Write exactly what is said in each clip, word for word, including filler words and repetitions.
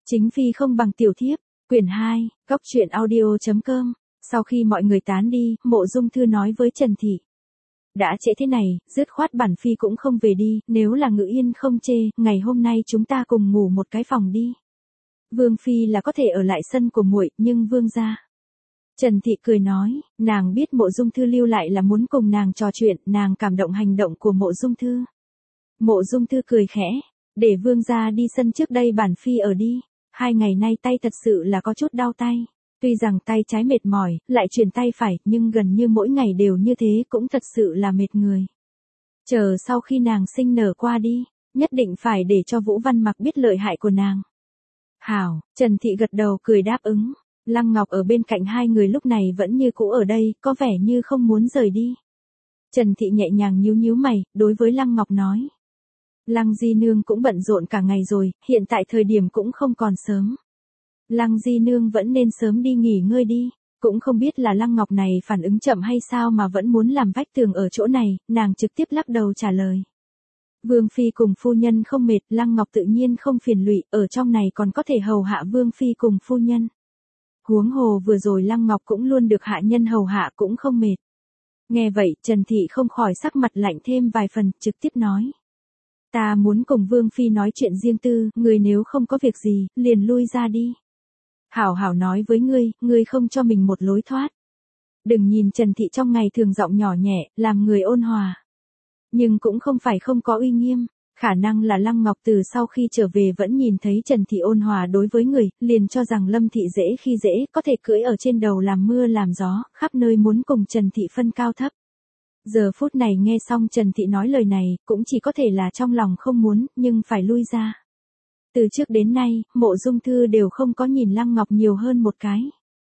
Chính phi không bằng tiểu thiếp, quyển hai, góc truyện audio.com. Sau khi mọi người tán đi, Mộ Dung Thư nói với Trần Thị. Đã trễ thế này, dứt khoát bản phi cũng không về đi, nếu là Ngự Yên không chê, ngày hôm nay chúng ta cùng ngủ một cái phòng đi. Vương phi là có thể ở lại sân của muội, nhưng vương gia. Trần Thị cười nói, nàng biết Mộ Dung Thư lưu lại là muốn cùng nàng trò chuyện, nàng cảm động hành động của Mộ Dung Thư. Mộ Dung Thư cười khẽ, để vương gia đi sân trước đây bản phi ở đi. Hai ngày nay tay thật sự là có chút đau tay. Tuy rằng tay trái mệt mỏi, lại chuyển tay phải, nhưng gần như mỗi ngày đều như thế cũng thật sự là mệt người. Chờ sau khi nàng sinh nở qua đi, nhất định phải để cho Vũ Văn Mặc biết lợi hại của nàng. Hảo, Trần Thị gật đầu cười đáp ứng. Lăng Ngọc ở bên cạnh hai người lúc này vẫn như cũ ở đây, có vẻ như không muốn rời đi. Trần Thị nhẹ nhàng nhíu nhíu mày, đối với Lăng Ngọc nói. Lăng Di Nương cũng bận rộn cả ngày rồi, hiện tại thời điểm cũng không còn sớm. Lăng Di Nương vẫn nên sớm đi nghỉ ngơi đi, cũng không biết là Lăng Ngọc này phản ứng chậm hay sao mà vẫn muốn làm vách tường ở chỗ này, nàng trực tiếp lắc đầu trả lời. Vương Phi cùng phu nhân không mệt, Lăng Ngọc tự nhiên không phiền lụy, ở trong này còn có thể hầu hạ Vương Phi cùng phu nhân. Huống hồ vừa rồi Lăng Ngọc cũng luôn được hạ nhân hầu hạ cũng không mệt. Nghe vậy, Trần Thị không khỏi sắc mặt lạnh thêm vài phần, trực tiếp nói. Ta muốn cùng Vương Phi nói chuyện riêng tư, người nếu không có việc gì, liền lui ra đi. Hảo hảo nói với ngươi, ngươi không cho mình một lối thoát. Đừng nhìn Trần Thị trong ngày thường giọng nhỏ nhẹ, làm người ôn hòa. Nhưng cũng không phải không có uy nghiêm, khả năng là Lăng Ngọc từ sau khi trở về vẫn nhìn thấy Trần Thị ôn hòa đối với người, liền cho rằng Lâm Thị dễ khi dễ, có thể cưỡi ở trên đầu làm mưa làm gió, khắp nơi muốn cùng Trần Thị phân cao thấp. Giờ phút này nghe xong Trần Thị nói lời này, cũng chỉ có thể là trong lòng không muốn, nhưng phải lui ra. Từ trước đến nay, Mộ Dung Thư đều không có nhìn Lăng Ngọc nhiều hơn một cái.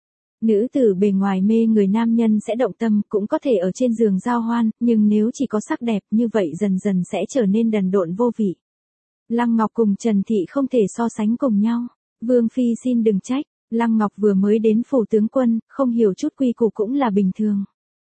Nữ tử bề ngoài mê người nam nhân sẽ động tâm, cũng có thể ở trên giường giao hoan, nhưng nếu chỉ có sắc đẹp như vậy dần dần sẽ trở nên đần độn vô vị. Lăng Ngọc cùng Trần Thị không thể so sánh cùng nhau. Vương Phi xin đừng trách, Lăng Ngọc vừa mới đến phủ tướng quân, không hiểu chút quy củ cũng là bình thường.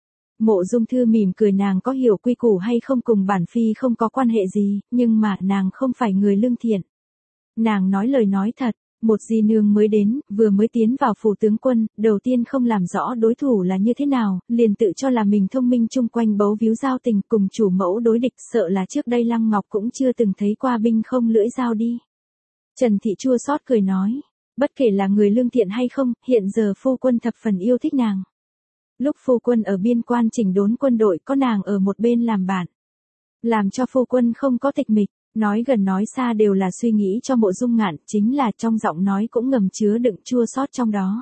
Mộ Dung Thư mỉm cười, nàng có hiểu quy củ hay không cùng bản phi không có quan hệ gì, nhưng mà nàng không phải người lương thiện. Nàng nói lời nói thật, một di nương mới đến, vừa mới tiến vào phủ tướng quân, đầu tiên không làm rõ đối thủ là như thế nào, liền tự cho là mình thông minh, chung quanh bấu víu giao tình cùng chủ mẫu đối địch, sợ là trước đây Lăng Ngọc cũng chưa từng thấy qua binh không lưỡi dao đi. Trần Thị chua xót cười nói, bất kể là người lương thiện hay không, hiện giờ phu quân thập phần yêu thích nàng. Lúc phu quân ở biên quan chỉnh đốn quân đội có nàng ở một bên làm bạn. Làm cho phu quân không có tịch mịch, nói gần nói xa đều là suy nghĩ cho Mộ Dung Ngạn, chính là trong giọng nói cũng ngầm chứa đựng chua xót trong đó.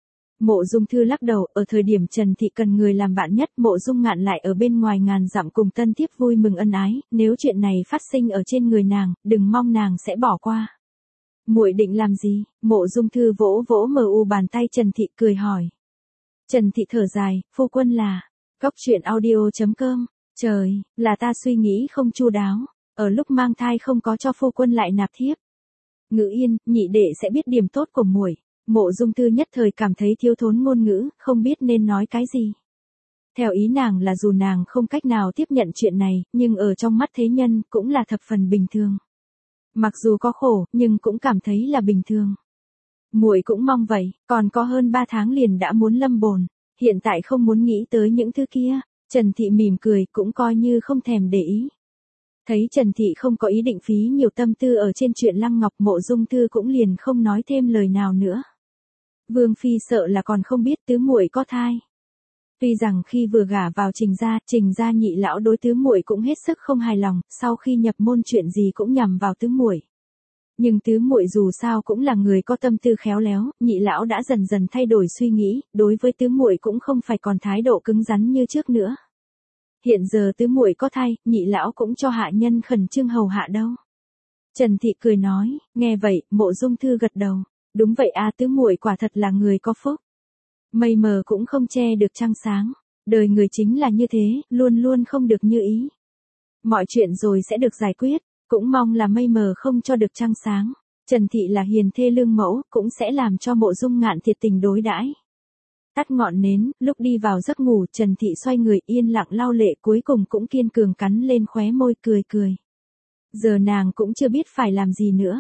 Mộ Dung Thư lắc đầu, ở thời điểm Trần Thị cần người làm bạn nhất, Mộ Dung Ngạn lại ở bên ngoài ngàn dặm cùng tân thiếp vui mừng ân ái, nếu chuyện này phát sinh ở trên người nàng, đừng mong nàng sẽ bỏ qua. Muội định làm gì? Mộ Dung Thư vỗ vỗ mờ u bàn tay Trần Thị cười hỏi. Trần Thị thở dài, phu quân là, góc truyện audio.com, trời, là ta suy nghĩ không chu đáo, ở lúc mang thai không có cho phu quân lại nạp thiếp. Ngự Yên, nhị đệ sẽ biết điểm tốt của muội. Mộ Dung Thư nhất thời cảm thấy thiếu thốn ngôn ngữ, không biết nên nói cái gì. Theo ý nàng là dù nàng không cách nào tiếp nhận chuyện này, nhưng ở trong mắt thế nhân cũng là thập phần bình thường. Mặc dù có khổ, nhưng cũng cảm thấy là bình thường. Muội cũng mong vậy, còn có hơn ba tháng liền đã muốn lâm bồn, hiện tại không muốn nghĩ tới những thứ kia. Trần Thị mỉm cười, cũng coi như không thèm để ý. Thấy Trần Thị không có ý định phí nhiều tâm tư ở trên chuyện Lăng Ngọc, Mộ Dung Thư cũng liền không nói thêm lời nào nữa. Vương Phi sợ là còn không biết tứ muội có thai. Tuy rằng khi vừa gả vào Trình gia, Trình gia nhị lão đối tứ muội cũng hết sức không hài lòng, sau khi nhập môn chuyện gì cũng nhằm vào tứ muội. Nhưng tứ muội dù sao cũng là người có tâm tư khéo léo, nhị lão đã dần dần thay đổi suy nghĩ, đối với tứ muội cũng không phải còn thái độ cứng rắn như trước nữa. Hiện giờ tứ muội có thai, nhị lão cũng cho hạ nhân khẩn trương hầu hạ đâu. Trần Thị cười nói, nghe vậy, Mộ Dung Thư gật đầu, đúng vậy a, tứ muội quả thật là người có phúc. Mây mờ cũng không che được trăng sáng, đời người chính là như thế, luôn luôn không được như ý. Mọi chuyện rồi sẽ được giải quyết, cũng mong là mây mờ không cho được trăng sáng. Trần Thị là hiền thê lương mẫu, cũng sẽ làm cho Mộ Dung Ngạn thiệt tình đối đãi. Tắt ngọn nến, lúc đi vào giấc ngủ, Trần Thị xoay người yên lặng lau lệ, cuối cùng cũng kiên cường cắn lên khóe môi cười cười. Giờ nàng cũng chưa biết phải làm gì nữa.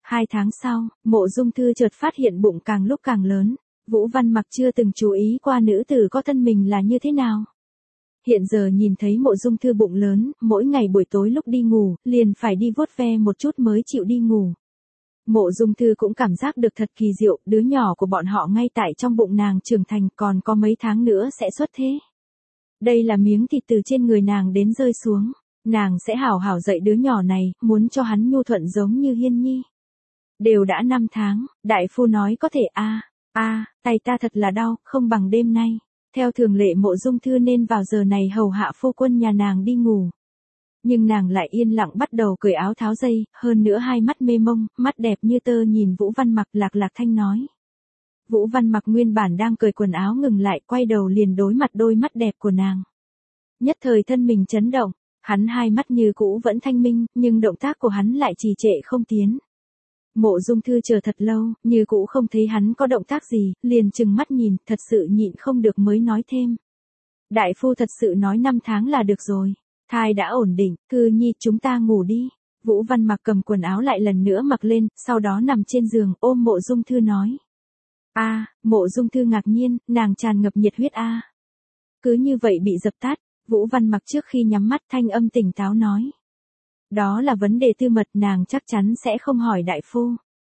Hai tháng sau, Mộ Dung Thư chợt phát hiện bụng càng lúc càng lớn. Vũ Văn Mặc chưa từng chú ý qua nữ tử có thân mình là như thế nào. Hiện giờ nhìn thấy Mộ Dung Thư bụng lớn, mỗi ngày buổi tối lúc đi ngủ, liền phải đi vuốt ve một chút mới chịu đi ngủ. Mộ Dung Thư cũng cảm giác được thật kỳ diệu, đứa nhỏ của bọn họ ngay tại trong bụng nàng trưởng thành, còn có mấy tháng nữa sẽ xuất thế. Đây là miếng thịt từ trên người nàng đến rơi xuống, nàng sẽ hảo hảo dạy đứa nhỏ này, muốn cho hắn nhu thuận giống như Hiên Nhi. Đều đã năm tháng, đại phu nói có thể a, a, tay ta thật là đau, không bằng đêm nay. Theo thường lệ Mộ Dung Thư nên vào giờ này hầu hạ phu quân nhà nàng đi ngủ. Nhưng nàng lại yên lặng bắt đầu cởi áo tháo dây, hơn nữa hai mắt mê mông, mắt đẹp như tơ nhìn Vũ Văn Mặc lạc lạc thanh nói. Vũ Văn Mặc nguyên bản đang cởi quần áo ngừng lại, quay đầu liền đối mặt đôi mắt đẹp của nàng. Nhất thời thân mình chấn động, hắn hai mắt như cũ vẫn thanh minh, nhưng động tác của hắn lại trì trệ không tiến. Mộ Dung Thư chờ thật lâu, như cũ không thấy hắn có động tác gì, liền trừng mắt nhìn, thật sự nhịn không được mới nói thêm. Đại phu thật sự nói năm tháng là được rồi. Thai đã ổn định, Thư Nhi chúng ta ngủ đi. Vũ Văn Mặc cầm quần áo lại lần nữa mặc lên, sau đó nằm trên giường ôm Mộ Dung Thư nói. A, à, Mộ Dung Thư ngạc nhiên, nàng tràn ngập nhiệt huyết a. À. Cứ như vậy bị dập tắt, Vũ Văn Mặc trước khi nhắm mắt thanh âm tỉnh táo nói. Đó là vấn đề tư mật, nàng chắc chắn sẽ không hỏi đại phu.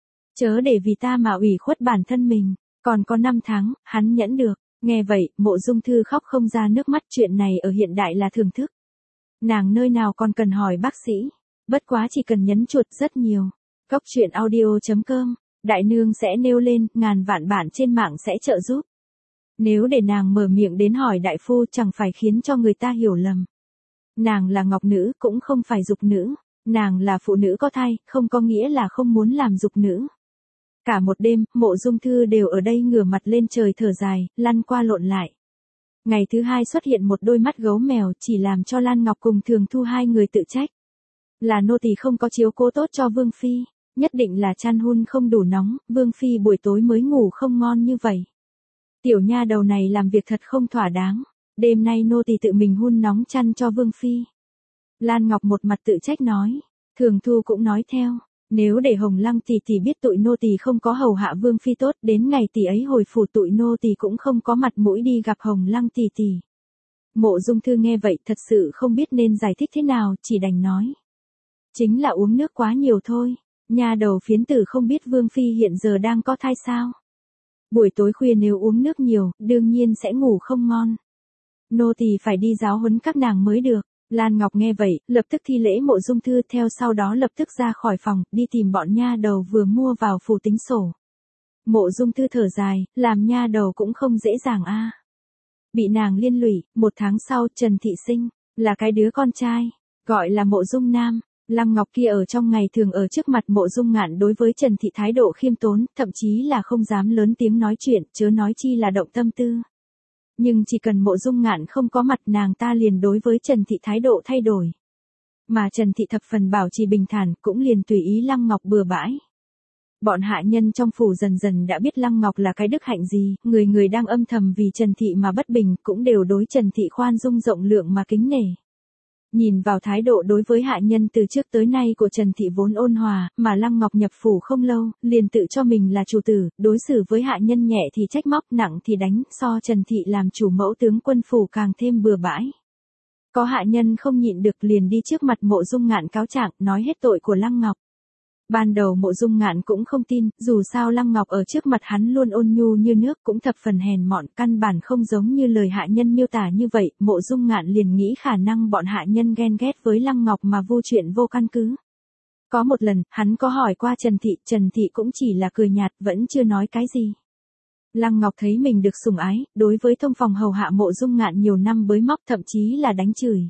Chớ để vì ta mà ủy khuất bản thân mình, còn có năm tháng, hắn nhẫn được. Nghe vậy, Mộ Dung Thư khóc không ra nước mắt, chuyện này ở hiện đại là thường thức. Nàng nơi nào còn cần hỏi bác sĩ, bất quá chỉ cần nhấn chuột rất nhiều. Góc truyện audio chấm com, đại nương sẽ nêu lên, ngàn vạn bản trên mạng sẽ trợ giúp. Nếu để nàng mở miệng đến hỏi đại phu chẳng phải khiến cho người ta hiểu lầm. Nàng là ngọc nữ cũng không phải dục nữ, nàng là phụ nữ có thai, không có nghĩa là không muốn làm dục nữ. Cả một đêm, Mộ Dung Thư đều ở đây ngửa mặt lên trời thở dài, lăn qua lộn lại. Ngày thứ hai xuất hiện một đôi mắt gấu mèo, chỉ làm cho Lan Ngọc cùng Thường Thu hai người tự trách. Là nô tỳ không có chiếu cố tốt cho Vương Phi, nhất định là chăn hun không đủ nóng, Vương Phi buổi tối mới ngủ không ngon như vậy. Tiểu nha đầu này làm việc thật không thỏa đáng, đêm nay nô tỳ tự mình hun nóng chăn cho Vương Phi. Lan Ngọc một mặt tự trách nói, Thường Thu cũng nói theo. Nếu để Hồng Lăng tỷ tỷ biết tụi nô tỳ không có hầu hạ Vương Phi tốt, đến ngày tỷ ấy hồi phủ tụi nô tỳ cũng không có mặt mũi đi gặp Hồng Lăng tỷ tỷ. Mộ Dung Thư nghe vậy thật sự không biết nên giải thích thế nào, chỉ đành nói. Chính là uống nước quá nhiều thôi, nha đầu phiến tử không biết Vương Phi hiện giờ đang có thai sao. Buổi tối khuya nếu uống nước nhiều, đương nhiên sẽ ngủ không ngon. Nô tỳ phải đi giáo huấn các nàng mới được. Lan Ngọc nghe vậy, lập tức thi lễ Mộ Dung Thư, theo sau đó lập tức ra khỏi phòng, đi tìm bọn nha đầu vừa mua vào phủ tính sổ. Mộ Dung Thư thở dài, làm nha đầu cũng không dễ dàng a. À. Bị nàng liên lụy, một tháng sau Trần Thị sinh, là cái đứa con trai, gọi là Mộ Dung Nam. Lăng Ngọc kia ở trong ngày thường ở trước mặt Mộ Dung Ngạn đối với Trần Thị thái độ khiêm tốn, thậm chí là không dám lớn tiếng nói chuyện, chớ nói chi là động tâm tư. Nhưng chỉ cần Mộ Dung Ngạn không có mặt, nàng ta liền đối với Trần Thị thái độ thay đổi. Mà Trần Thị thập phần bảo trì bình thản, cũng liền tùy ý Lăng Ngọc bừa bãi. Bọn hạ nhân trong phủ dần dần đã biết Lăng Ngọc là cái đức hạnh gì, người người đang âm thầm vì Trần Thị mà bất bình, cũng đều đối Trần Thị khoan dung rộng lượng mà kính nể. Nhìn vào thái độ đối với hạ nhân từ trước tới nay của Trần Thị vốn ôn hòa, mà Lăng Ngọc nhập phủ không lâu, liền tự cho mình là chủ tử, đối xử với hạ nhân nhẹ thì trách móc, nặng thì đánh, so Trần Thị làm chủ mẫu tướng quân phủ càng thêm bừa bãi. Có hạ nhân không nhịn được liền đi trước mặt Mộ Dung Ngạn cáo trạng, nói hết tội của Lăng Ngọc. Ban đầu Mộ Dung Ngạn cũng không tin, dù sao Lăng Ngọc ở trước mặt hắn luôn ôn nhu như nước, cũng thập phần hèn mọn, căn bản không giống như lời hạ nhân miêu tả như vậy. Mộ Dung Ngạn liền nghĩ khả năng bọn hạ nhân ghen ghét với Lăng Ngọc mà vu chuyện vô căn cứ. Có một lần, hắn có hỏi qua Trần Thị, Trần Thị cũng chỉ là cười nhạt, vẫn chưa nói cái gì. Lăng Ngọc thấy mình được sủng ái, đối với thông phòng hầu hạ Mộ Dung Ngạn nhiều năm bới móc, thậm chí là đánh chửi.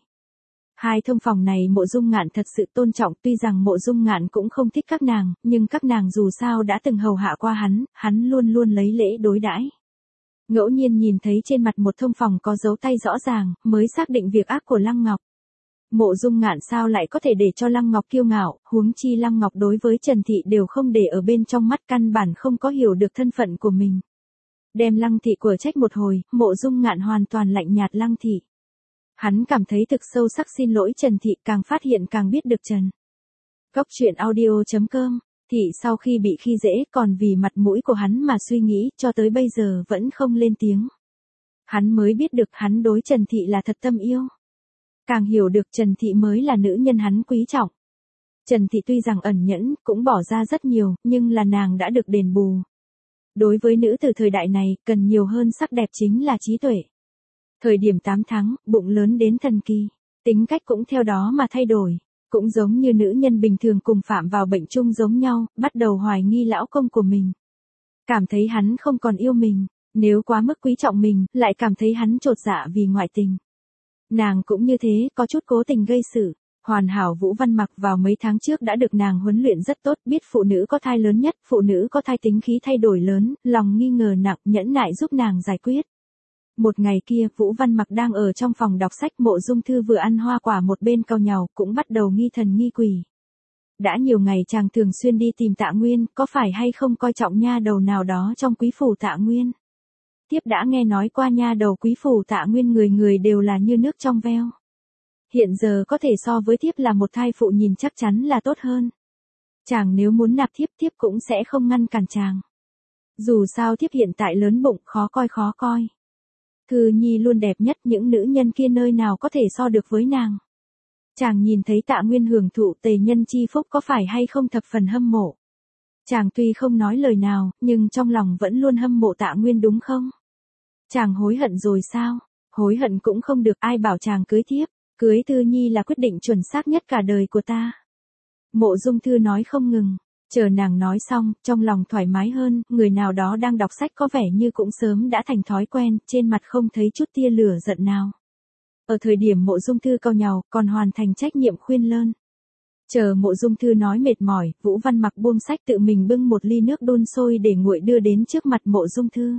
Hai thông phòng này Mộ Dung Ngạn thật sự tôn trọng, tuy rằng Mộ Dung Ngạn cũng không thích các nàng, nhưng các nàng dù sao đã từng hầu hạ qua hắn, hắn luôn luôn lấy lễ đối đãi. Ngẫu nhiên nhìn thấy trên mặt một thông phòng có dấu tay rõ ràng, mới xác định việc ác của Lăng Ngọc. Mộ Dung Ngạn sao lại có thể để cho Lăng Ngọc kiêu ngạo, huống chi Lăng Ngọc đối với Trần Thị đều không để ở bên trong mắt, căn bản không có hiểu được thân phận của mình. Đem Lăng Thị của trách một hồi, Mộ Dung Ngạn hoàn toàn lạnh nhạt Lăng Thị. Hắn cảm thấy thực sâu sắc xin lỗi Trần Thị, càng phát hiện càng biết được Trần. Góc truyện audio chấm com Thị sau khi bị khi dễ còn vì mặt mũi của hắn mà suy nghĩ cho tới bây giờ vẫn không lên tiếng. Hắn mới biết được hắn đối Trần Thị là thật tâm yêu. Càng hiểu được Trần Thị mới là nữ nhân hắn quý trọng. Trần Thị tuy rằng ẩn nhẫn, cũng bỏ ra rất nhiều, nhưng là nàng đã được đền bù. Đối với nữ từ thời đại này, cần nhiều hơn sắc đẹp chính là trí tuệ. Thời điểm tám tháng, bụng lớn đến thần kỳ, tính cách cũng theo đó mà thay đổi. Cũng giống như nữ nhân bình thường cùng phạm vào bệnh chung giống nhau, bắt đầu hoài nghi lão công của mình. Cảm thấy hắn không còn yêu mình, nếu quá mức quý trọng mình, lại cảm thấy hắn chột dạ vì ngoại tình. Nàng cũng như thế, có chút cố tình gây sự. Hoàn hảo Vũ Văn Mặc vào mấy tháng trước đã được nàng huấn luyện rất tốt, biết phụ nữ có thai lớn nhất, phụ nữ có thai tính khí thay đổi lớn, lòng nghi ngờ nặng, nhẫn nại giúp nàng giải quyết. Một ngày kia, Vũ Văn Mặc đang ở trong phòng đọc sách, Mộ Dung Thư vừa ăn hoa quả một bên cau nhàu, cũng bắt đầu nghi thần nghi quỷ. Đã nhiều ngày chàng thường xuyên đi tìm Tạ Nguyên, có phải hay không coi trọng nha đầu nào đó trong quý phủ Tạ Nguyên? Tiếp đã nghe nói qua nha đầu quý phủ Tạ Nguyên người người đều là như nước trong veo. Hiện giờ có thể so với thiếp là một thai phụ nhìn chắc chắn là tốt hơn. Chàng nếu muốn nạp thiếp, thiếp cũng sẽ không ngăn cản chàng. Dù sao thiếp hiện tại lớn bụng, khó coi khó coi. Thư Nhi luôn đẹp nhất, những nữ nhân kia nơi nào có thể so được với nàng. Chàng nhìn thấy Tạ Nguyên hưởng thụ tề nhân chi phúc có phải hay không thập phần hâm mộ. Chàng tuy không nói lời nào, nhưng trong lòng vẫn luôn hâm mộ Tạ Nguyên đúng không? Chàng hối hận rồi sao? Hối hận cũng không được, ai bảo chàng cưới thiếp. Cưới Thư Nhi là quyết định chuẩn xác nhất cả đời của ta. Mộ Dung Thư nói không ngừng, chờ nàng nói xong, trong lòng thoải mái hơn, người nào đó đang đọc sách có vẻ như cũng sớm đã thành thói quen, trên mặt không thấy chút tia lửa giận nào. Ở thời điểm Mộ Dung Thư cau nhàu, còn hoàn thành trách nhiệm khuyên lơn. Chờ Mộ Dung Thư nói mệt mỏi, Vũ Văn Mặc buông sách tự mình bưng một ly nước đun sôi để nguội đưa đến trước mặt Mộ Dung Thư.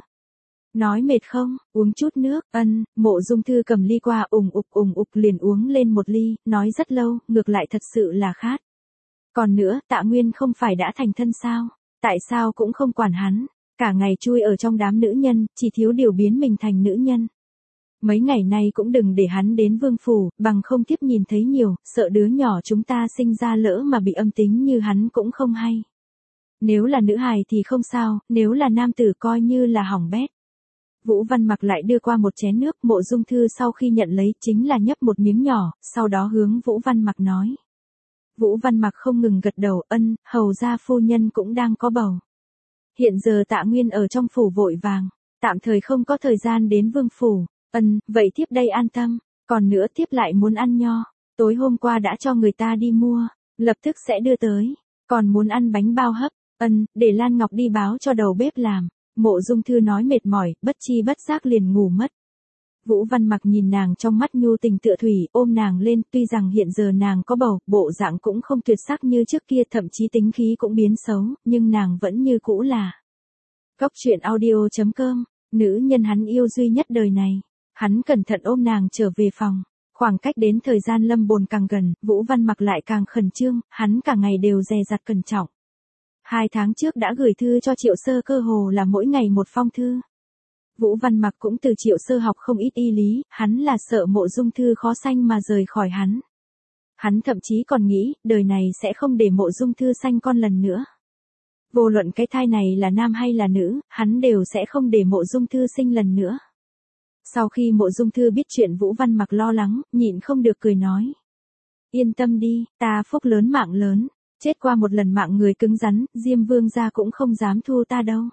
Nói mệt không, uống chút nước, ân, Mộ Dung Thư cầm ly qua ủng ục ủng ục liền uống lên một ly, nói rất lâu, ngược lại thật sự là khát. Còn nữa, Tạ Nguyên không phải đã thành thân sao, tại sao cũng không quản hắn, cả ngày chui ở trong đám nữ nhân, chỉ thiếu điều biến mình thành nữ nhân. Mấy ngày nay cũng đừng để hắn đến vương phủ, bằng không tiếp nhìn thấy nhiều, sợ đứa nhỏ chúng ta sinh ra lỡ mà bị âm tính như hắn cũng không hay. Nếu là nữ hài thì không sao, nếu là nam tử coi như là hỏng bét. Vũ Văn Mặc lại đưa qua một chén nước, Mộ Dung Thư sau khi nhận lấy chính là nhấp một miếng nhỏ, sau đó hướng Vũ Văn Mặc nói. Vũ Văn Mặc không ngừng gật đầu, ân, hầu gia phu nhân cũng đang có bầu. Hiện giờ Tạ Nguyên ở trong phủ vội vàng, tạm thời không có thời gian đến vương phủ, ân, vậy thiếp đây an tâm, còn nữa thiếp lại muốn ăn nho, tối hôm qua đã cho người ta đi mua, lập tức sẽ đưa tới, còn muốn ăn bánh bao hấp, ân, để Lan Ngọc đi báo cho đầu bếp làm. Mộ Dung Thư nói mệt mỏi, bất chi bất giác liền ngủ mất. Vũ Văn Mặc nhìn nàng trong mắt nhu tình tựa thủy, ôm nàng lên, tuy rằng hiện giờ nàng có bầu, bộ dạng cũng không tuyệt sắc như trước kia, thậm chí tính khí cũng biến xấu, nhưng nàng vẫn như cũ là. Góc truyện audio chấm com, nữ nhân hắn yêu duy nhất đời này. Hắn cẩn thận ôm nàng trở về phòng. Khoảng cách đến thời gian lâm bồn càng gần, Vũ Văn Mặc lại càng khẩn trương, hắn cả ngày đều dè dặt cẩn trọng. Hai tháng trước đã gửi thư cho Triệu Sơ, cơ hồ là mỗi ngày một phong thư. Vũ Văn Mặc cũng từ Triệu Sơ học không ít y lý, hắn là sợ Mộ Dung Thư khó sanh mà rời khỏi hắn. Hắn thậm chí còn nghĩ, đời này sẽ không để Mộ Dung Thư sanh con lần nữa. Vô luận cái thai này là nam hay là nữ, hắn đều sẽ không để Mộ Dung Thư sinh lần nữa. Sau khi Mộ Dung Thư biết chuyện, Vũ Văn Mặc lo lắng, nhịn không được cười nói. Yên tâm đi, ta phúc lớn mạng lớn. Chết qua một lần mạng người cứng rắn, Diêm Vương gia cũng không dám thu ta đâu.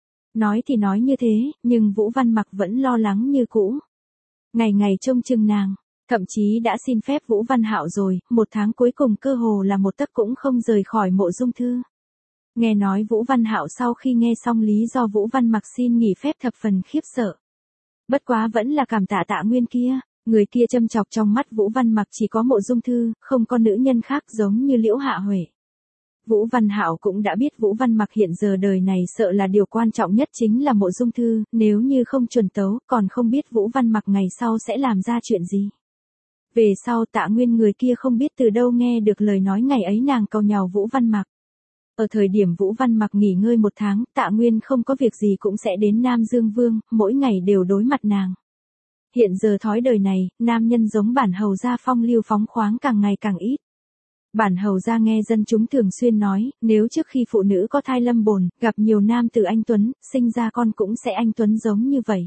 Nói thì nói như thế, nhưng Vũ Văn Mặc vẫn lo lắng như cũ. Ngày ngày trông chừng nàng, thậm chí đã xin phép Vũ Văn Hạo rồi, một tháng cuối cùng cơ hồ là một tấc cũng không rời khỏi Mộ Dung Thư. Nghe nói Vũ Văn Hạo sau khi nghe xong lý do Vũ Văn Mặc xin nghỉ phép thập phần khiếp sợ. Bất quá vẫn là cảm tạ Tạ Nguyên kia. Người kia châm chọc trong mắt Vũ Văn Mặc chỉ có Mộ Dung Thư, không có nữ nhân khác giống như Liễu Hạ Huệ. Vũ Văn Hạo cũng đã biết Vũ Văn Mặc hiện giờ đời này sợ là điều quan trọng nhất chính là Mộ Dung Thư, nếu như không chuẩn tấu, còn không biết Vũ Văn Mặc ngày sau sẽ làm ra chuyện gì. Về sau Tạ Nguyên người kia không biết từ đâu nghe được lời nói ngày ấy nàng cau nhàu Vũ Văn Mặc. Ở thời điểm Vũ Văn Mặc nghỉ ngơi một tháng, Tạ Nguyên không có việc gì cũng sẽ đến Nam Dương Vương, mỗi ngày đều đối mặt nàng. Hiện giờ thói đời này, nam nhân giống bản hầu gia phong lưu phóng khoáng càng ngày càng ít. Bản hầu gia nghe dân chúng thường xuyên nói, nếu trước khi phụ nữ có thai lâm bồn, gặp nhiều nam tử anh tuấn, sinh ra con cũng sẽ anh tuấn giống như vậy.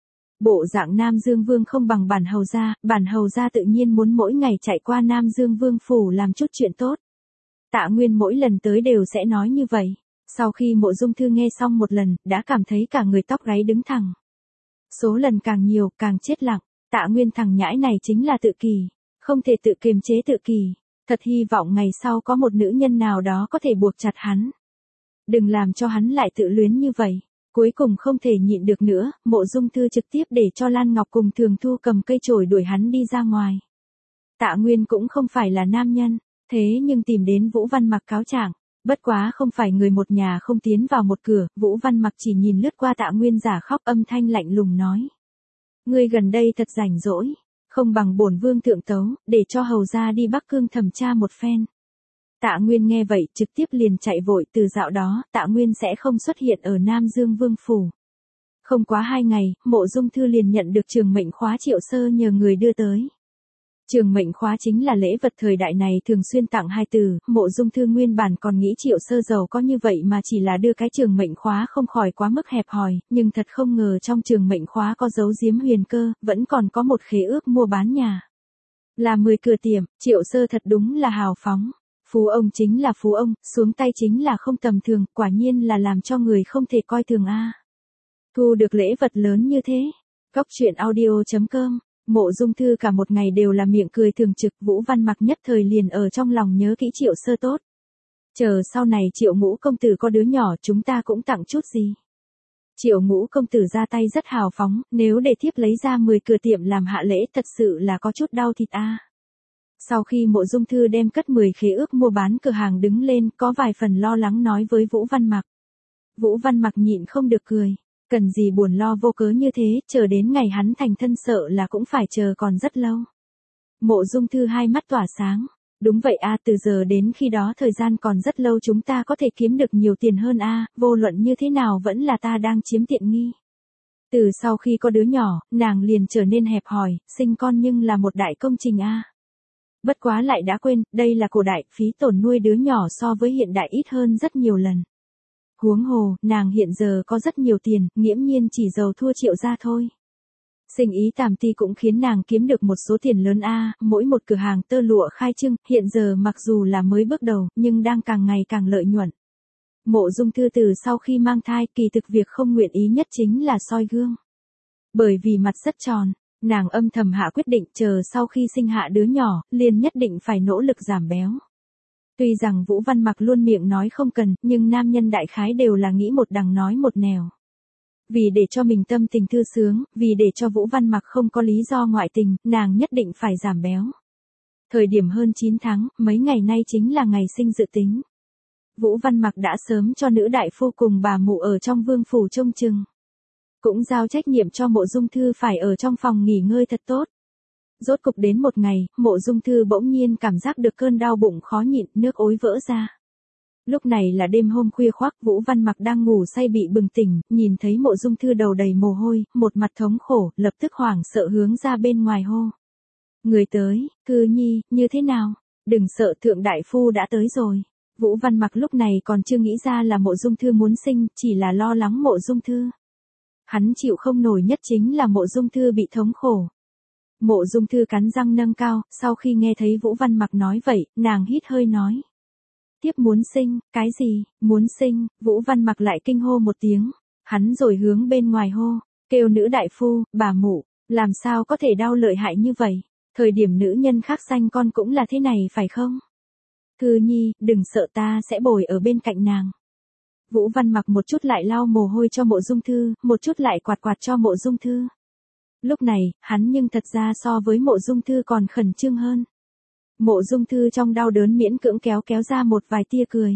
Bộ dạng Nam Dương Vương không bằng bản hầu gia, bản hầu gia tự nhiên muốn mỗi ngày chạy qua Nam Dương Vương phủ làm chút chuyện tốt. Tạ Nguyên mỗi lần tới đều sẽ nói như vậy. Sau khi Mộ Dung Thư nghe xong một lần, đã cảm thấy cả người tóc gáy đứng thẳng. Số lần càng nhiều, càng chết lặng. Tạ Nguyên thằng nhãi này chính là tự kỷ, không thể tự kiềm chế tự kỷ. Thật hy vọng ngày sau có một nữ nhân nào đó có thể buộc chặt hắn. Đừng làm cho hắn lại tự luyến như vậy. Cuối cùng không thể nhịn được nữa, Mộ Dung Thư trực tiếp để cho Lan Ngọc cùng Thường Thu cầm cây chổi đuổi hắn đi ra ngoài. Tạ Nguyên cũng không phải là nam nhân, thế nhưng tìm đến Vũ Văn Mặc cáo trạng. Bất quá không phải người một nhà không tiến vào một cửa, Vũ Văn Mặc chỉ nhìn lướt qua Tạ Nguyên giả khóc, âm thanh lạnh lùng nói. Ngươi gần đây thật rảnh rỗi, không bằng bổn vương thượng tấu, để cho hầu gia đi Bắc Cương thẩm tra một phen. Tạ Nguyên nghe vậy, trực tiếp liền chạy vội, từ dạo đó, Tạ Nguyên sẽ không xuất hiện ở Nam Dương Vương phủ. Không quá hai ngày, Mộ Dung Thư liền nhận được trường mệnh khóa Triệu Sơ nhờ người đưa tới. Trường mệnh khóa chính là lễ vật thời đại này thường xuyên tặng hai từ, Mộ Dung Thư nguyên bản còn nghĩ Triệu Sơ giàu có như vậy mà chỉ là đưa cái trường mệnh khóa không khỏi quá mức hẹp hòi, nhưng thật không ngờ trong trường mệnh khóa có dấu giếm huyền cơ, vẫn còn có một khế ước mua bán nhà. Là mười cửa tiệm, Triệu Sơ thật đúng là hào phóng. Phú ông chính là phú ông, xuống tay chính là không tầm thường, quả nhiên là làm cho người không thể coi thường a. Thu được lễ vật lớn như thế. Góc truyện audio chấm com. Mộ Dung Thư cả một ngày đều là miệng cười thường trực, Vũ Văn Mặc nhất thời liền ở trong lòng nhớ kỹ Triệu Sơ tốt. Chờ sau này Triệu Ngũ công tử có đứa nhỏ chúng ta cũng tặng chút gì. Triệu Ngũ công tử ra tay rất hào phóng, nếu để thiếp lấy ra mười cửa tiệm làm hạ lễ thật sự là có chút đau thịt a. Sau khi Mộ Dung Thư đem cất mười khế ước mua bán cửa hàng đứng lên, có vài phần lo lắng nói với Vũ Văn Mặc. Vũ Văn Mặc nhịn không được cười. Cần gì buồn lo vô cớ như thế, chờ đến ngày hắn thành thân sợ là cũng phải chờ còn rất lâu. Mộ Dung Thư hai mắt tỏa sáng. Đúng vậy a, từ giờ đến khi đó thời gian còn rất lâu, chúng ta có thể kiếm được nhiều tiền hơn a, vô luận như thế nào vẫn là ta đang chiếm tiện nghi. Từ sau khi có đứa nhỏ, nàng liền trở nên hẹp hòi, sinh con nhưng là một đại công trình a. Bất quá lại đã quên, đây là cổ đại, phí tổn nuôi đứa nhỏ so với hiện đại ít hơn rất nhiều lần. Huống hồ, nàng hiện giờ có rất nhiều tiền, nghiễm nhiên chỉ giàu thua Triệu gia thôi. Sinh ý Tàm Ti cũng khiến nàng kiếm được một số tiền lớn a, mỗi một cửa hàng tơ lụa khai trương, hiện giờ mặc dù là mới bước đầu, nhưng đang càng ngày càng lợi nhuận. Mộ Dung Thư từ sau khi mang thai, kỳ thực việc không nguyện ý nhất chính là soi gương. Bởi vì mặt rất tròn, nàng âm thầm hạ quyết định chờ sau khi sinh hạ đứa nhỏ, liền nhất định phải nỗ lực giảm béo. Tuy rằng Vũ Văn Mặc luôn miệng nói không cần, nhưng nam nhân đại khái đều là nghĩ một đằng nói một nẻo. Vì để cho mình tâm tình thư sướng, vì để cho Vũ Văn Mặc không có lý do ngoại tình, nàng nhất định phải giảm béo. Thời điểm hơn chín tháng, mấy ngày nay chính là ngày sinh dự tính. Vũ Văn Mặc đã sớm cho nữ đại phu cùng bà mụ ở trong vương phủ trông chừng. Cũng giao trách nhiệm cho Mộ Dung Thư phải ở trong phòng nghỉ ngơi thật tốt. Rốt cục đến một ngày, Mộ Dung Thư bỗng nhiên cảm giác được cơn đau bụng khó nhịn, nước ối vỡ ra. Lúc này là đêm hôm khuya khoác, Vũ Văn Mặc đang ngủ say bị bừng tỉnh, nhìn thấy Mộ Dung Thư đầu đầy mồ hôi, một mặt thống khổ, lập tức hoảng sợ hướng ra bên ngoài hô. Người tới, Thư Nhi, như thế nào? Đừng sợ, thượng đại phu đã tới rồi. Vũ Văn Mặc lúc này còn chưa nghĩ ra là Mộ Dung Thư muốn sinh, chỉ là lo lắng Mộ Dung Thư. Hắn chịu không nổi nhất chính là Mộ Dung Thư bị thống khổ. Mộ Dung Thư cắn răng nâng cao, sau khi nghe thấy Vũ Văn Mặc nói vậy, nàng hít hơi nói. Tiếp muốn sinh, cái gì, muốn sinh, Vũ Văn Mặc lại kinh hô một tiếng. Hắn rồi hướng bên ngoài hô, kêu nữ đại phu, bà mụ, làm sao có thể đau lợi hại như vậy, thời điểm nữ nhân khác sanh con cũng là thế này phải không? Thư Nhi, đừng sợ, ta sẽ bồi ở bên cạnh nàng. Vũ Văn Mặc một chút lại lau mồ hôi cho Mộ Dung Thư, một chút lại quạt quạt cho Mộ Dung Thư. Lúc này, hắn nhưng thật ra so với Mộ Dung Thư còn khẩn trương hơn. Mộ Dung Thư trong đau đớn miễn cưỡng kéo kéo ra một vài tia cười.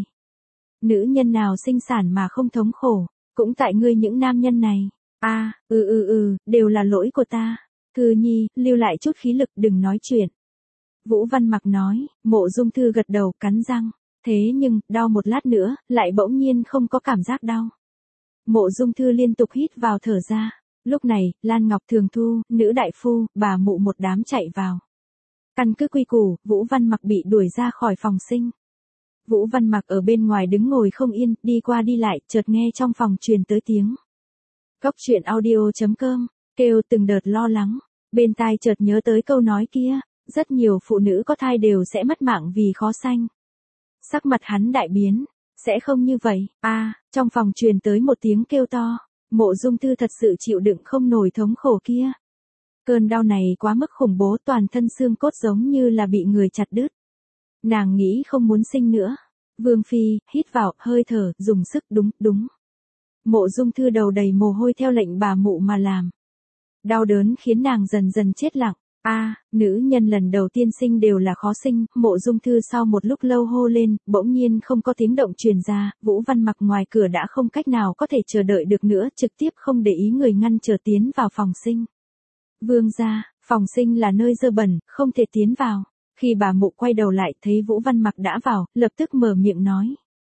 Nữ nhân nào sinh sản mà không thống khổ, cũng tại ngươi những nam nhân này. A, à, ừ ừ ừ, đều là lỗi của ta. Thư Nhi, lưu lại chút khí lực, đừng nói chuyện. Vũ Văn Mặc nói, Mộ Dung Thư gật đầu, cắn răng. Thế nhưng, đau một lát nữa, lại bỗng nhiên không có cảm giác đau. Mộ Dung Thư liên tục hít vào thở ra. Lúc này, Lan Ngọc, Thường Thu, nữ đại phu, bà mụ một đám chạy vào. Căn cứ quy củ, Vũ Văn Mặc bị đuổi ra khỏi phòng sinh. Vũ Văn Mặc ở bên ngoài đứng ngồi không yên, đi qua đi lại, chợt nghe trong phòng truyền tới tiếng. Cốc truyện audio chấm com, kêu từng đợt lo lắng, bên tai chợt nhớ tới câu nói kia, rất nhiều phụ nữ có thai đều sẽ mất mạng vì khó sanh. Sắc mặt hắn đại biến, sẽ không như vậy, a à, trong phòng truyền tới một tiếng kêu to, Mộ Dung Thư thật sự chịu đựng không nổi thống khổ kia. Cơn đau này quá mức khủng bố, toàn thân xương cốt giống như là bị người chặt đứt. Nàng nghĩ không muốn sinh nữa. Vương Phi, hít vào, hơi thở, dùng sức, đúng, đúng. Mộ Dung Thư đầu đầy mồ hôi theo lệnh bà mụ mà làm. Đau đớn khiến nàng dần dần chết lặng. A, à, nữ nhân lần đầu tiên sinh đều là khó sinh, Mộ Dung Thư sau một lúc lâu hô lên, bỗng nhiên không có tiếng động truyền ra, Vũ Văn Mặc ngoài cửa đã không cách nào có thể chờ đợi được nữa, trực tiếp không để ý người ngăn trở tiến vào phòng sinh. Vương gia, phòng sinh là nơi dơ bẩn, không thể tiến vào. Khi bà mụ quay đầu lại thấy Vũ Văn Mặc đã vào, lập tức mở miệng nói.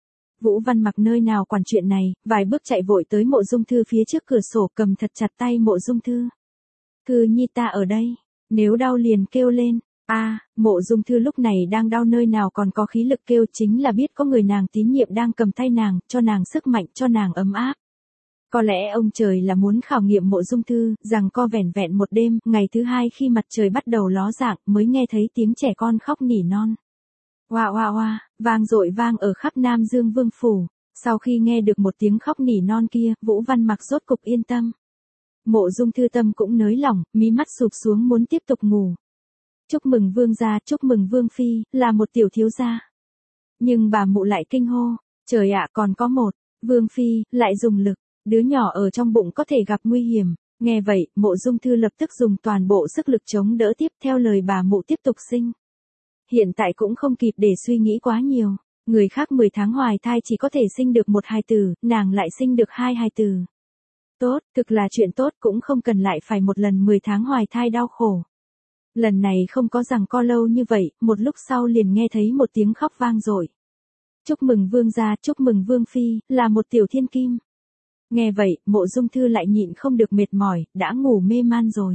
Vũ Văn Mặc nơi nào quản chuyện này, vài bước chạy vội tới Mộ Dung Thư phía trước cửa sổ, cầm thật chặt tay Mộ Dung Thư. Thư nhi ta ở đây, nếu đau liền kêu lên. A, à, Mộ Dung Thư lúc này đang đau nơi nào còn có khí lực kêu, chính là biết có người nàng tín nhiệm đang cầm tay nàng, cho nàng sức mạnh, cho nàng ấm áp. Có lẽ ông trời là muốn khảo nghiệm Mộ Dung Thư, rằng co vẻn vẹn một đêm, ngày thứ hai khi mặt trời bắt đầu ló dạng, mới nghe thấy tiếng trẻ con khóc nỉ non. Oa oa oa, vang dội vang ở khắp Nam Dương Vương phủ. Sau khi nghe được một tiếng khóc nỉ non kia, Vũ Văn Mặc rốt cục yên tâm. Mộ Dung Thư tâm cũng nới lỏng, mí mắt sụp xuống muốn tiếp tục ngủ. Chúc mừng vương gia, chúc mừng vương phi, là một tiểu thiếu gia. Nhưng bà mụ lại kinh hô, trời ạ, còn có một, vương phi, lại dùng lực. Đứa nhỏ ở trong bụng có thể gặp nguy hiểm. Nghe vậy, Mộ Dung Thư lập tức dùng toàn bộ sức lực chống đỡ tiếp theo lời bà mụ tiếp tục sinh. Hiện tại cũng không kịp để suy nghĩ quá nhiều. Người khác mười tháng hoài thai chỉ có thể sinh được một hài tử, nàng lại sinh được hai hài tử. Tốt, thực là chuyện tốt, cũng không cần lại phải một lần mười tháng hoài thai đau khổ. Lần này không có rằng co lâu như vậy, một lúc sau liền nghe thấy một tiếng khóc vang dội. Chúc mừng vương gia, chúc mừng vương phi, là một tiểu thiên kim. Nghe vậy, Mộ Dung Thư lại nhịn không được mệt mỏi, đã ngủ mê man rồi.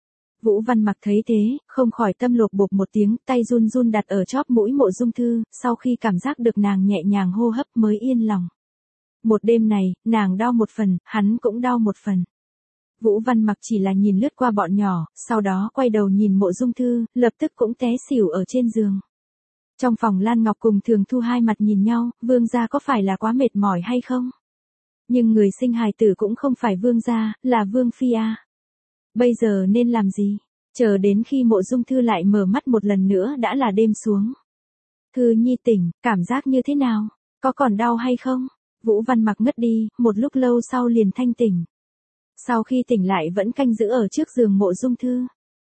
Vũ Văn Mặc thấy thế, không khỏi tâm lột bột một tiếng, tay run run đặt ở chóp mũi Mộ Dung Thư, sau khi cảm giác được nàng nhẹ nhàng hô hấp mới yên lòng. Một đêm này, nàng đau một phần, hắn cũng đau một phần. Vũ Văn Mặc chỉ là nhìn lướt qua bọn nhỏ, sau đó quay đầu nhìn Mộ Dung Thư, lập tức cũng té xỉu ở trên giường. Trong phòng Lan Ngọc cùng Thường Thu hai mặt nhìn nhau, vương gia có phải là quá mệt mỏi hay không? Nhưng người sinh hài tử cũng không phải vương gia, là vương phi a. Bây giờ nên làm gì? Chờ đến khi Mộ Dung Thư lại mở mắt một lần nữa đã là đêm xuống. Thư nhi tỉnh, cảm giác như thế nào? Có còn đau hay không? Vũ Văn Mặc ngất đi, một lúc lâu sau liền thanh tỉnh. Sau khi tỉnh lại vẫn canh giữ ở trước giường Mộ Dung Thư.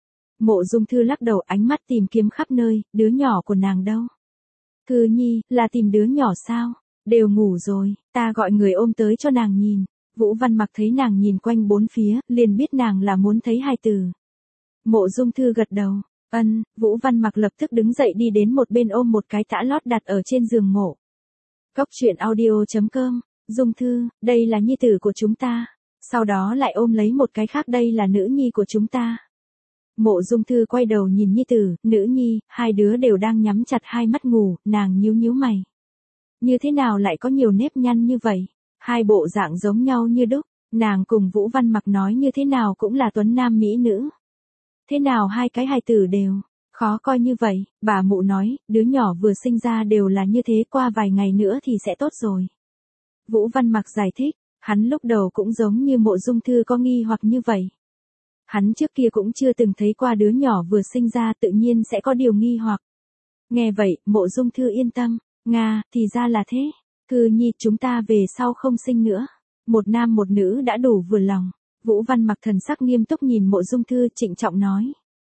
Mộ Dung Thư lắc đầu, ánh mắt tìm kiếm khắp nơi, đứa nhỏ của nàng đâu? Thư nhi, là tìm đứa nhỏ sao? Đều ngủ rồi, ta gọi người ôm tới cho nàng nhìn. Vũ Văn Mặc thấy nàng nhìn quanh bốn phía, liền biết nàng là muốn thấy hài tử. Mộ Dung Thư gật đầu, ân, Vũ Văn Mặc lập tức đứng dậy đi đến một bên ôm một cái tã lót đặt ở trên giường mộ. Cốc truyện audio chấm com, Dung Thư, đây là nhi tử của chúng ta. Sau đó lại ôm lấy một cái khác, đây là nữ nhi của chúng ta. Mộ Dung Thư quay đầu nhìn nhi tử, nữ nhi, hai đứa đều đang nhắm chặt hai mắt ngủ, nàng nhíu nhíu mày. Như thế nào lại có nhiều nếp nhăn như vậy? Hai bộ dạng giống nhau như đúc, nàng cùng Vũ Văn Mặc nói như thế nào cũng là tuấn nam mỹ nữ. Thế nào hai cái hài tử đều khó coi như vậy? Bà mụ nói, đứa nhỏ vừa sinh ra đều là như thế, qua vài ngày nữa thì sẽ tốt rồi. Vũ Văn Mặc giải thích, hắn lúc đầu cũng giống như Mộ Dung Thư có nghi hoặc như vậy. Hắn trước kia cũng chưa từng thấy qua đứa nhỏ vừa sinh ra, tự nhiên sẽ có điều nghi hoặc. Nghe vậy, Mộ Dung Thư yên tâm, Nga, thì ra là thế. Thư nhi, chúng ta về sau không sinh nữa. Một nam một nữ đã đủ vừa lòng. Vũ Văn Mặc thần sắc nghiêm túc nhìn Mộ Dung Thư, trịnh trọng nói.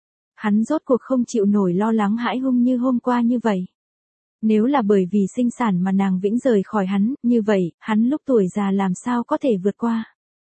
Hắn rốt cuộc không chịu nổi lo lắng hãi hùng như hôm qua như vậy. Nếu là bởi vì sinh sản mà nàng vĩnh rời khỏi hắn, như vậy, hắn lúc tuổi già làm sao có thể vượt qua.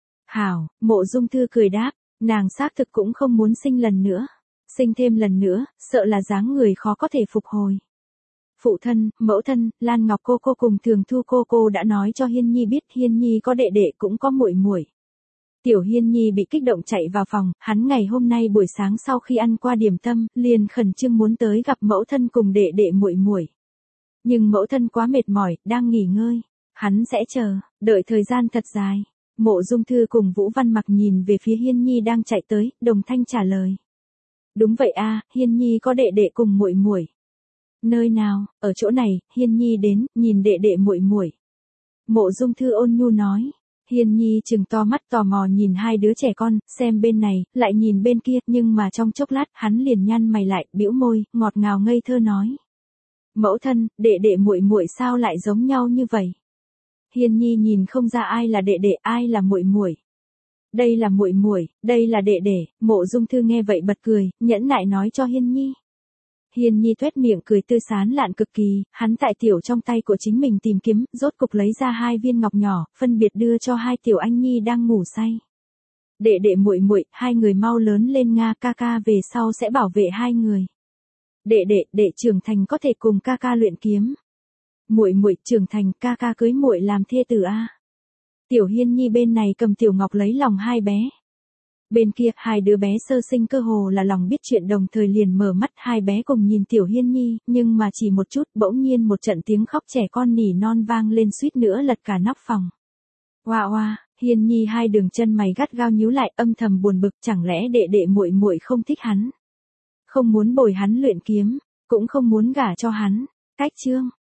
Hảo, Mộ Dung Thư cười đáp, nàng xác thực cũng không muốn sinh lần nữa. Sinh thêm lần nữa, sợ là dáng người khó có thể phục hồi. Phụ thân, mẫu thân, Lan Ngọc cô cô cùng Thường Thu cô cô đã nói cho Hiên Nhi biết Hiên Nhi có đệ đệ cũng có muội muội. Tiểu Hiên Nhi bị kích động chạy vào phòng, hắn ngày hôm nay buổi sáng sau khi ăn qua điểm tâm, liền khẩn trương muốn tới gặp mẫu thân cùng đệ đệ muội muội. Nhưng mẫu thân quá mệt mỏi, đang nghỉ ngơi. Hắn sẽ chờ, đợi thời gian thật dài. Mộ Dung Thư cùng Vũ Văn Mặc nhìn về phía Hiên Nhi đang chạy tới, đồng thanh trả lời. Đúng vậy a, Hiên Nhi có đệ đệ cùng muội muội. Nơi nào? Ở chỗ này. Hiên Nhi đến, nhìn đệ đệ muội muội. Mộ Dung Thư ôn nhu nói. Hiên Nhi trừng to mắt tò mò nhìn hai đứa trẻ con, xem bên này, lại nhìn bên kia, nhưng mà trong chốc lát, hắn liền nhăn mày lại, bĩu môi, ngọt ngào ngây thơ nói. Mẫu thân, đệ đệ muội muội sao lại giống nhau như vậy? Hiên Nhi nhìn không ra ai là đệ đệ, ai là muội muội. Đây là muội muội, đây là đệ đệ. Mộ Dung Thư nghe vậy bật cười, nhẫn nại nói cho Hiên Nhi. Hiên Nhi tuét miệng cười tươi sán lạn cực kỳ, hắn tại tiểu trong tay của chính mình tìm kiếm, rốt cục lấy ra hai viên ngọc nhỏ, phân biệt đưa cho hai tiểu anh nhi đang ngủ say. Đệ đệ muội muội, hai người mau lớn lên Nga, ca ca về sau sẽ bảo vệ hai người. Đệ đệ, đệ trưởng thành có thể cùng ca ca luyện kiếm. Muội muội trưởng thành, ca ca cưới muội làm thê tử a. Tiểu Hiên Nhi bên này cầm tiểu ngọc lấy lòng hai bé. Bên kia, hai đứa bé sơ sinh cơ hồ là lòng biết chuyện đồng thời liền mở mắt, hai bé cùng nhìn Tiểu Hiên Nhi, nhưng mà chỉ một chút, bỗng nhiên một trận tiếng khóc trẻ con nỉ non vang lên suýt nữa lật cả nóc phòng. Oa oa, Hiên Nhi hai đường chân mày gắt gao nhíu lại, âm thầm buồn bực, chẳng lẽ đệ đệ muội muội không thích hắn, không muốn bồi hắn luyện kiếm, cũng không muốn gả cho hắn. Cách chương